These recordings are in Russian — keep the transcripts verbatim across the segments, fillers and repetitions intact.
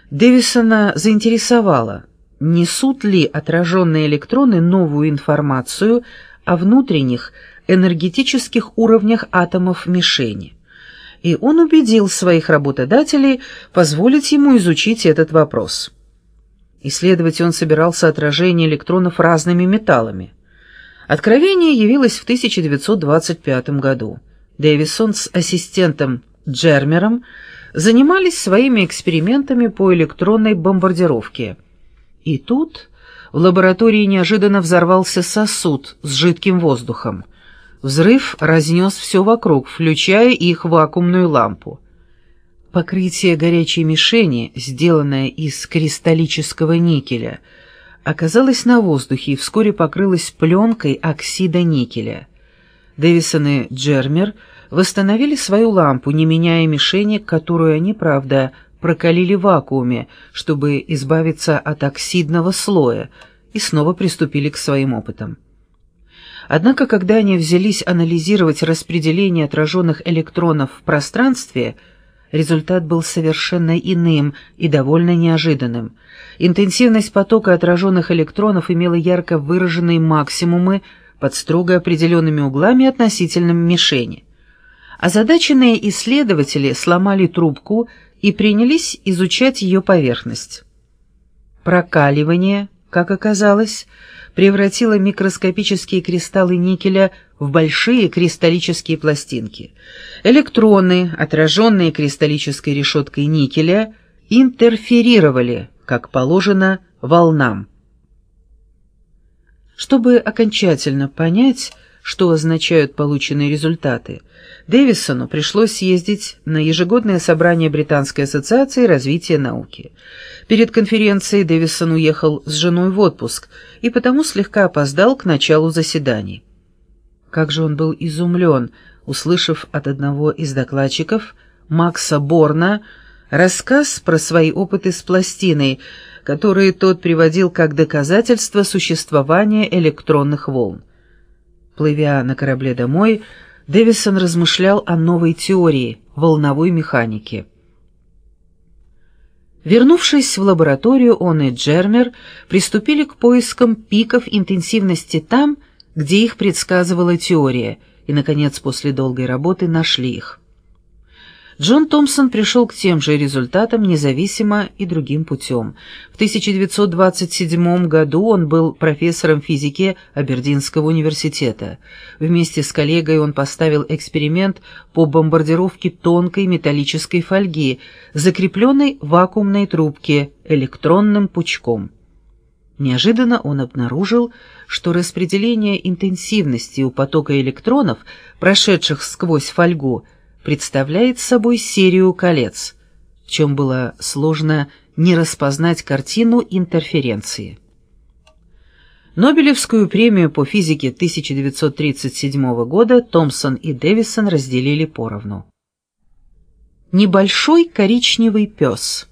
Дэвисона заинтересовало, несут ли отраженные электроны новую информацию о внутренних энергетических уровнях атомов мишени, и он убедил своих работодателей позволить ему изучить этот вопрос. Исследовать он собирался отражение электронов разными металлами. Откровение явилось в тысяча девятьсот двадцать пятом году. Дэвисон с ассистентом Джермером занимались своими экспериментами по электронной бомбардировке. И тут в лаборатории неожиданно взорвался сосуд с жидким воздухом. Взрыв разнес все вокруг, включая их вакуумную лампу. Покрытие горячей мишени, сделанное из кристаллического никеля, оказалось на воздухе и вскоре покрылось пленкой оксида никеля. Дэвисон и Джермер восстановили свою лампу, не меняя мишени, которую они, правда, прокалили в вакууме, чтобы избавиться от оксидного слоя, и снова приступили к своим опытам. Однако, когда они взялись анализировать распределение отраженных электронов в пространстве, результат был совершенно иным и довольно неожиданным. Интенсивность потока отраженных электронов имела ярко выраженные максимумы под строго определенными углами относительно мишени. Озадаченные исследователи сломали трубку и принялись изучать ее поверхность. Прокаливание, как оказалось, превратило микроскопические кристаллы никеля в большие кристаллические пластинки. Электроны, отраженные кристаллической решеткой никеля, интерферировали, как положено, волнам. Чтобы окончательно понять, что означают полученные результаты, Дэвисону пришлось съездить на ежегодное собрание Британской ассоциации развития науки. Перед конференцией Дэвисон уехал с женой в отпуск и потому слегка опоздал к началу заседаний. Как же он был изумлен, услышав от одного из докладчиков, Макса Борна, рассказ про свои опыты с пластиной, которые тот приводил как доказательство существования электронных волн. Плывя на корабле домой, Дэвисон размышлял о новой теории волновой механики. Вернувшись в лабораторию, он и Джермер приступили к поискам пиков интенсивности там, где их предсказывала теория, и, наконец, после долгой работы нашли их. Джон Томпсон пришел к тем же результатам независимо и другим путем. В тысяча девятьсот двадцать седьмом году он был профессором физики Абердинского университета. Вместе с коллегой он поставил эксперимент по бомбардировке тонкой металлической фольги, закрепленной в вакуумной трубке электронным пучком. Неожиданно он обнаружил, что распределение интенсивности у потока электронов, прошедших сквозь фольгу, представляет собой серию колец, в чем было сложно не распознать картину интерференции. Нобелевскую премию по физике тысяча девятьсот тридцать седьмого года Томпсон и Дэвисон разделили поровну. Небольшой коричневый пес.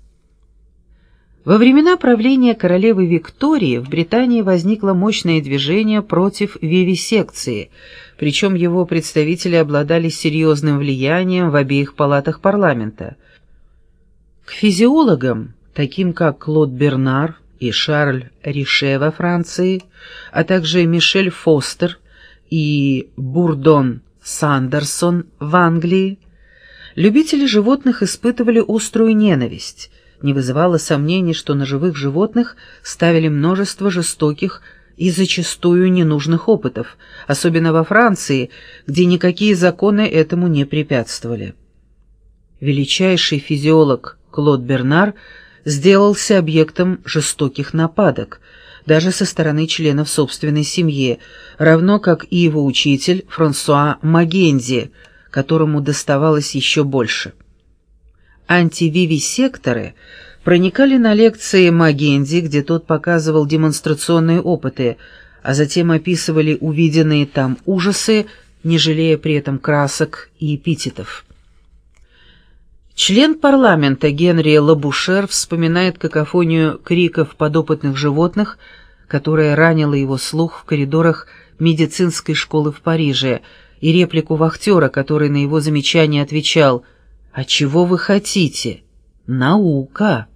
Во времена правления королевы Виктории в Британии возникло мощное движение против вивисекции, причем его представители обладали серьезным влиянием в обеих палатах парламента. К физиологам, таким как Клод Бернар и Шарль Рише во Франции, а также Мишель Фостер и Бурдон Сандерсон в Англии, любители животных испытывали острую ненависть. Не вызывало сомнений, что на живых животных ставили множество жестоких и зачастую ненужных опытов, особенно во Франции, где никакие законы этому не препятствовали. Величайший физиолог Клод Бернар сделался объектом жестоких нападок, даже со стороны членов собственной семьи, равно как и его учитель Франсуа Магензи, которому доставалось еще больше. Антививисекторы проникали на лекции Магензи, где тот показывал демонстрационные опыты, а затем описывали увиденные там ужасы, не жалея при этом красок и эпитетов. Член парламента Генри Лабушер вспоминает какофонию криков подопытных животных, которая ранила его слух в коридорах медицинской школы в Париже, и реплику вахтера, который на его замечание отвечал: «А чего вы хотите? Наука!»